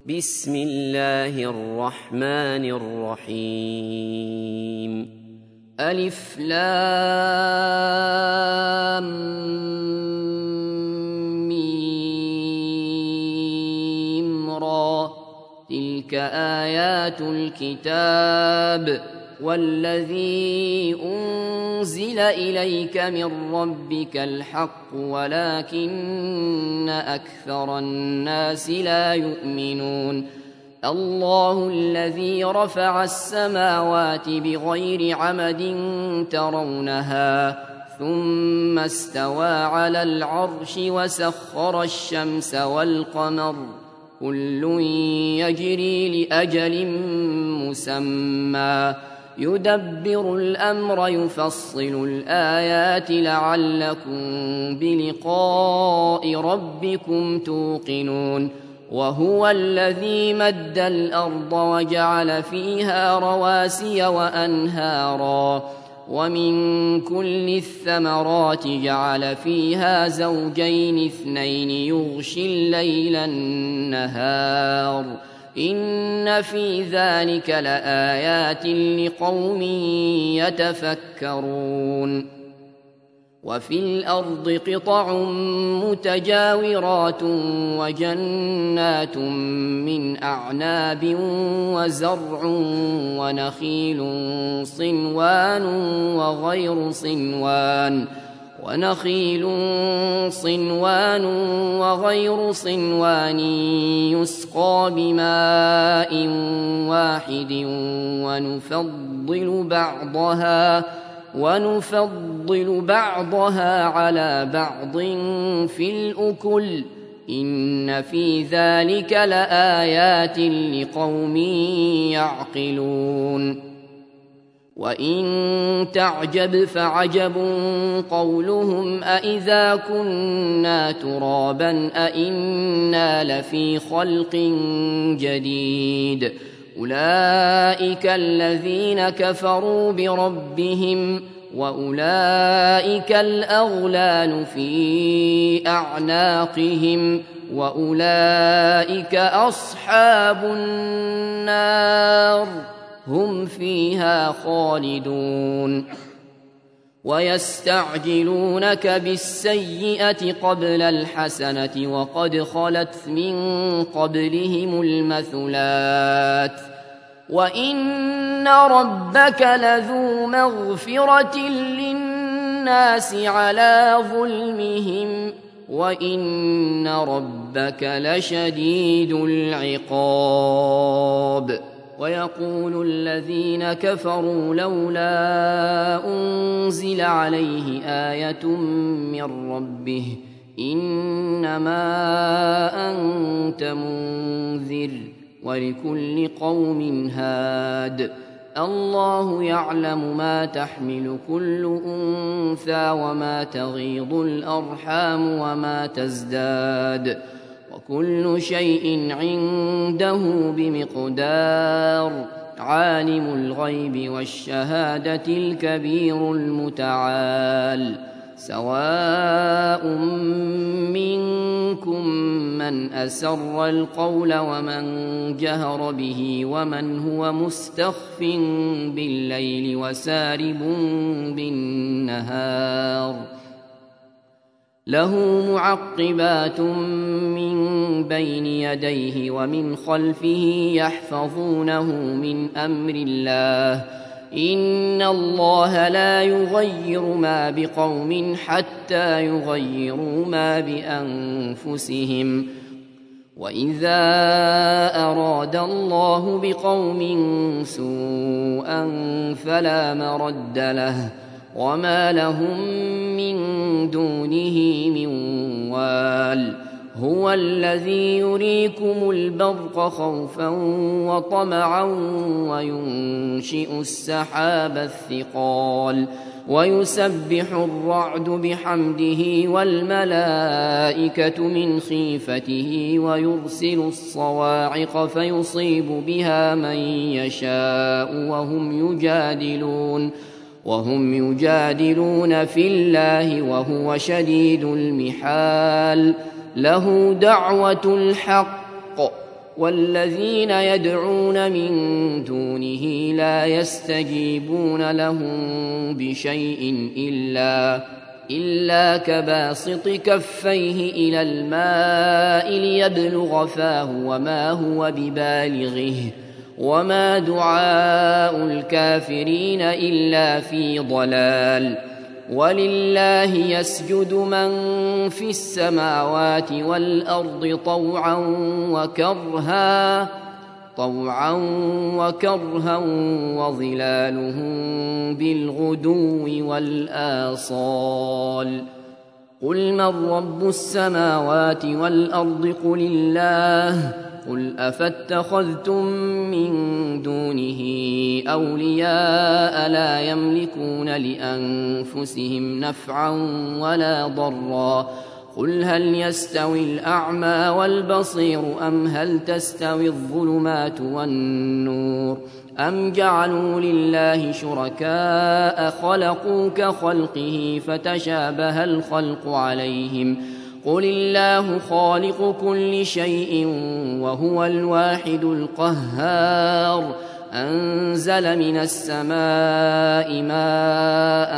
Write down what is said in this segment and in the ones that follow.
بسم الله الرحمن الرحيم ألف لام ميم را تلك آيات الكتاب والذي أنزل إليك من ربك الحق ولكن أكثر الناس لا يؤمنون الله الذي رفع السماوات بغير عمد ترونها ثم استوى على العرش وسخر الشمس والقمر كل يجري لأجل مسمى يدبر الأمر يفصل الآيات لعلكم بلقاء ربكم توقنون وهو الذي مد الأرض وجعل فيها رواسي وأنهارا ومن كل الثمرات جعل فيها زوجين اثنين يغشي الليل النهار إن في ذلك لآيات لقوم يتفكرون وفي الأرض قطع متجاورات وجنات من أعناب وزرع ونخيل صنوان وغير صنوان يسقى بماء واحد ونفضل بعضها على بعض في الأكل إن في ذلك لآيات لقوم يعقلون وإن تعجب فعجب قولهم أإذا كنا ترابا أإنا لفي خلق جديد أولئك الذين كفروا بربهم وأولئك الأغلال في أعناقهم وأولئك أصحاب النار هم فيها خالدون ويستعجلونك بالسيئة قبل الحسنة وقد خلت من قبلهم المثلات وإن ربك لذو مغفرة للناس على ظلمهم وإن ربك لشديد العقاب ويقول الذين كفروا لولا أنزل عليه آية من ربه إنما أنت منذر ولكل قوم هاد الله يعلم ما تحمل كل أنثى وما تغيض الأرحام وما تزداد وكل شيء عنده بمقدار عالم الغيب والشهادة الكبير المتعال سواء منكم من أسر القول ومن جهر به ومن هو مستخف بالليل وسارب بالنهار له معقبات من بين يديه ومن خلفه يحفظونه من أمر الله إن الله لا يغير ما بقوم حتى يغيروا ما بأنفسهم وإذا أراد الله بقوم سوءا فلا مرد له وما لهم من دونه من وال هو الذي يريكم البرق خوفا وطمعا وينشئ السحاب الثقال ويسبح الرعد بحمده والملائكة من خيفته ويرسل الصواعق فيصيب بها من يشاء وهم يجادلون في الله وهو شديد المحال له دعوة الحق والذين يدعون من دونه لا يستجيبون لهم بشيء إلا كباسط كفيه إلى الماء ليبلغ فاه وما هو ببالغه وما دعاء الكافرين إلا في ضلال. ولله يسجد من في السماوات والأرض طوعا وكرها وظلالهم بالغدو والآصال. قل من رب السماوات والأرض قل الله. قل أفاتخذتم من دونه أولياء لا يملكون لأنفسهم نفعا ولا ضرا. قل هل يستوي الأعمى والبصير أم هل تستوي الظلمات والنور أم جعلوا لله شركاء خلقوا كخلقه فتشابه الخلق عليهم. قل الله خالق كل شيء وهو الواحد القهار. أنزل من السماء ماء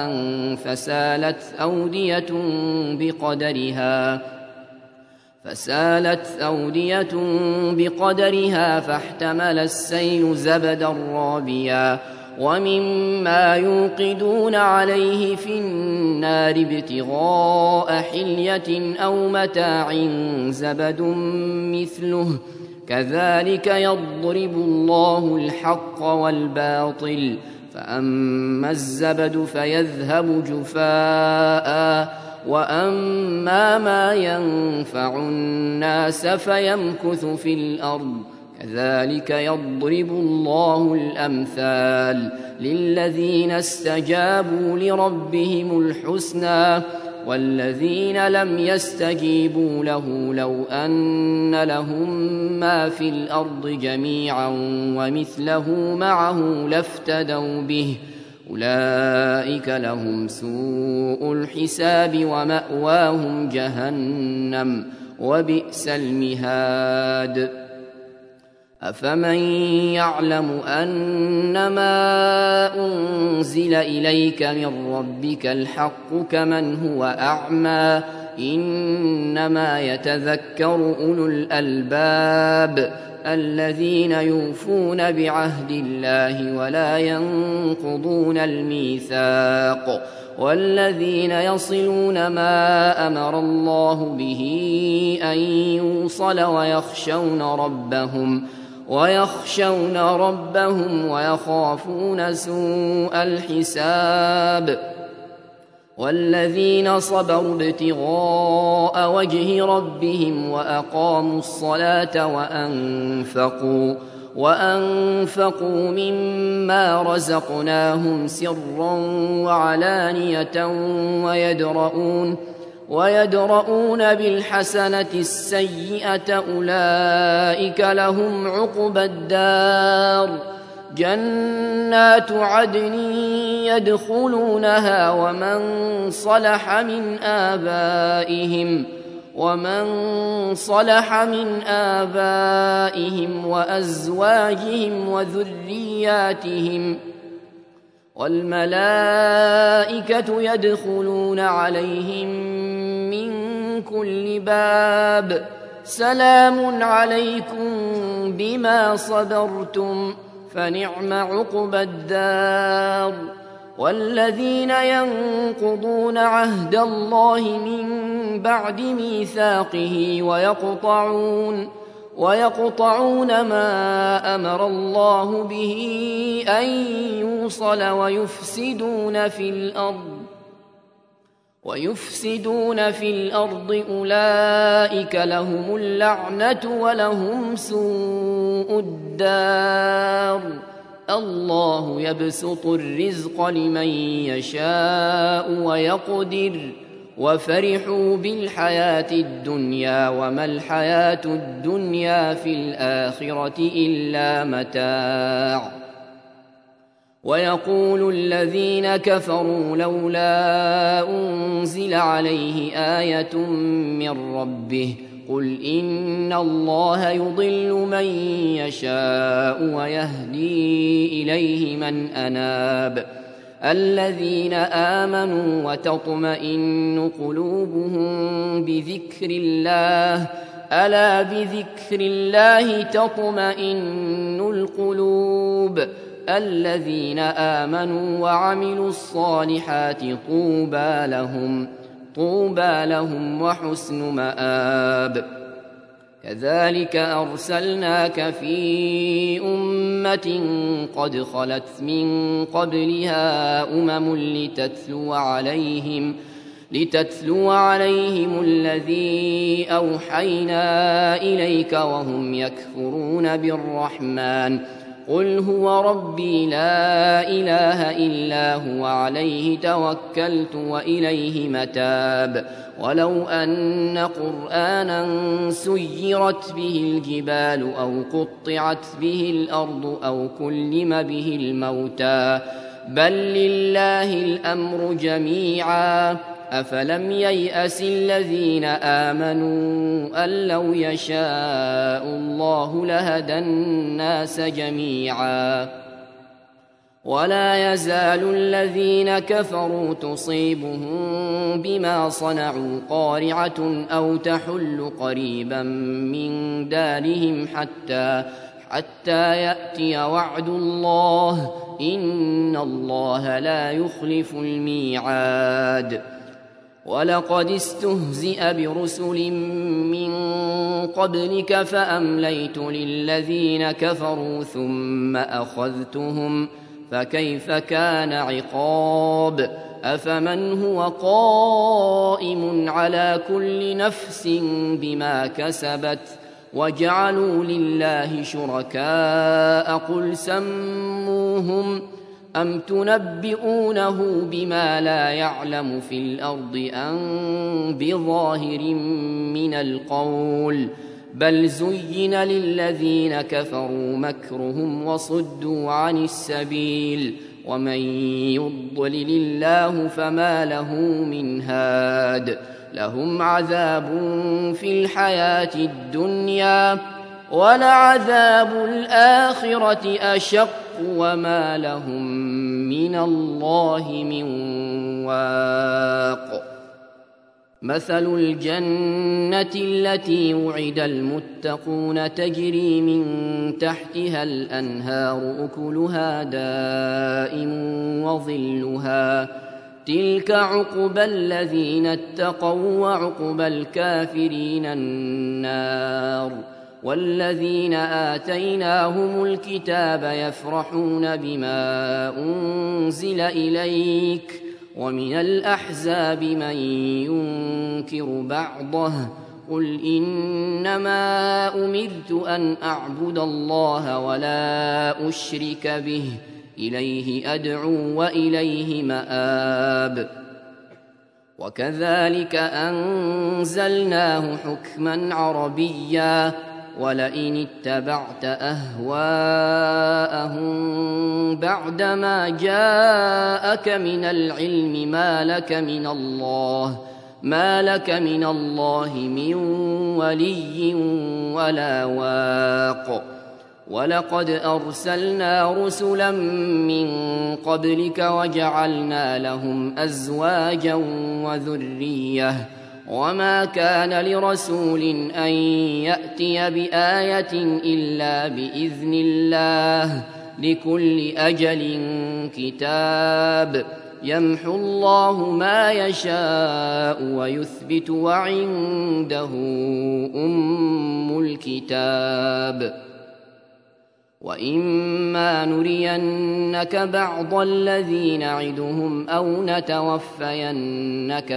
فسالت أودية بقدرها فاحتمل السيل زبدا رابيا ومما يوقدون عليه في النار ابتغاء حلية أو متاع زبد مثله كذلك يضرب الله الحق والباطل. فأما الزبد فيذهب جفاء وأما ما ينفع الناس فيمكث في الأرض كذلك يضرب الله الأمثال للذين استجابوا لربهم الحسنى والذين لم يستجيبوا له لو أن لهم ما في الأرض جميعا ومثله معه لافتدوا به أولئك لهم سوء الحساب ومأواهم جهنم وبئس المهاد. أفمن يعلم أنما أنزل إليك من ربك الحق كمن هو أعمى إنما يتذكر أولو الألباب الذين يوفون بعهد الله ولا ينقضون الميثاق والذين يصلون ما أمر الله به أن يوصل ويخشون ربهم ويخافون سوء الحساب. والذين صبروا ابتغاء وجه ربهم وأقاموا الصلاة وأنفقوا مما رزقناهم سرا وعلانية ويدرؤون بالحسنة السيئة أولئك لهم عقبى الدار جنات عدن يدخلونها ومن صلح من آبائهم وأزواجهم وذرياتهم والملائكة يدخلون عليهم من كل باب سلام عليكم بما صبرتم فنعم عقبى الدار. والذين ينقضون عهد الله من بعد ميثاقه ويقطعون ما أمر الله به أن يوصل ويفسدون في الأرض أولئك لهم اللعنة ولهم سوء الدار. الله يبسط الرزق لمن يشاء ويقدر وفرحوا بالحياة الدنيا وما الحياة الدنيا في الآخرة إلا متاع. ويقول الذين كفروا لولا أنزل عليه آية من ربه قل إن الله يضل من يشاء ويهدي إليه من أناب الذين آمنوا وتطمئن قلوبهم بذكر الله ألا بذكر الله تطمئن القلوب الذين آمنوا وعملوا الصالحات طوبى لهم وحسن مآب كذلك أرسلناك في أمة قد خلت من قبلها أمم لتتلو عليهم الذي أوحينا إليك وهم يكفرون بالرحمن قل هو ربي لا إله إلا هو عليه توكلت وإليه متاب ولو أن قرآنا سيرت به الجبال أو قطعت به الأرض أو كلم به الموتى بل لله الأمر جميعا أفلم ييأس الذين آمنوا أن لو يشاء الله لهدى الناس جميعا ولا يزال الذين كفروا تصيبهم بما صنعوا قارعة أو تحل قريبا من دارهم حتى يأتي وعد الله إن الله لا يخلف الميعاد ولقد استهزئ برسل من قبلك فأمليت للذين كفروا ثم أخذتهم فكيف كان عقاب أفمن هو قائم على كل نفس بما كسبت وجعلوا لله شركاء قل سموهم أم تنبئونه بما لا يعلم في الأرض أم بظاهر من القول بل زين للذين كفروا مكرهم وصدوا عن السبيل ومن يضلل الله فما له من هاد لهم عذاب في الحياة الدنيا ولعذاب الآخرة أشق وما لهم من الله من واق مثل الجنة التي وعد المتقون تجري من تحتها الأنهار أكلها دائم وظلها تلك عقبى الذين اتقوا وعقبى الكافرين النار والذين آتيناهم الكتاب يفرحون بما أنزل إليك ومن الأحزاب من ينكر بعضه قل إنما أمرت أن أعبد الله ولا أشرك به إليه أدعو وإليه مآب وكذلك أنزلناه حكما عربيا ولئن اتبعت أهواءهم بعدما جاءك من العلم ما لك من الله من ولي ولا واق ولقد أرسلنا رسلا من قبلك وجعلنا لهم أزواجا وذرية وما كان لرسول أن يأتي بآية إلا بإذن الله لكل أجل كتاب يمحو الله ما يشاء ويثبت وعنده أم الكتاب وإما نرينك بعض الذي نعدهم أو نتوفينك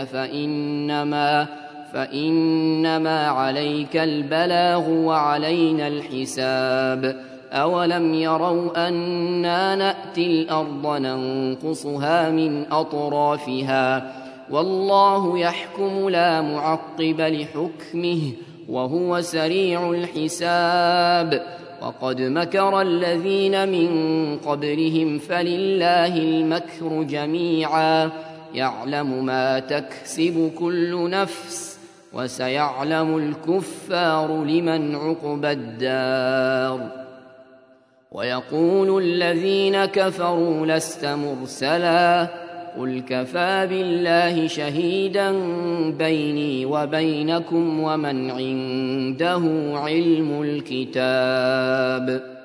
فإنما عليك البلاغ وعلينا الحساب أولم يروا أنا نأتي الأرض ننقصها من أطرافها والله يحكم لا معقب لحكمه وهو سريع الحساب وقد مكر الذين من قبلهم فلله المكر جميعا يعلم ما تكسب كل نفس وسيعلم الكفار لمن عقبى الدار. ويقول الذين كفروا لست مرسلا قل كفى بالله شهيدا بيني وبينكم ومن عنده علم الكتاب.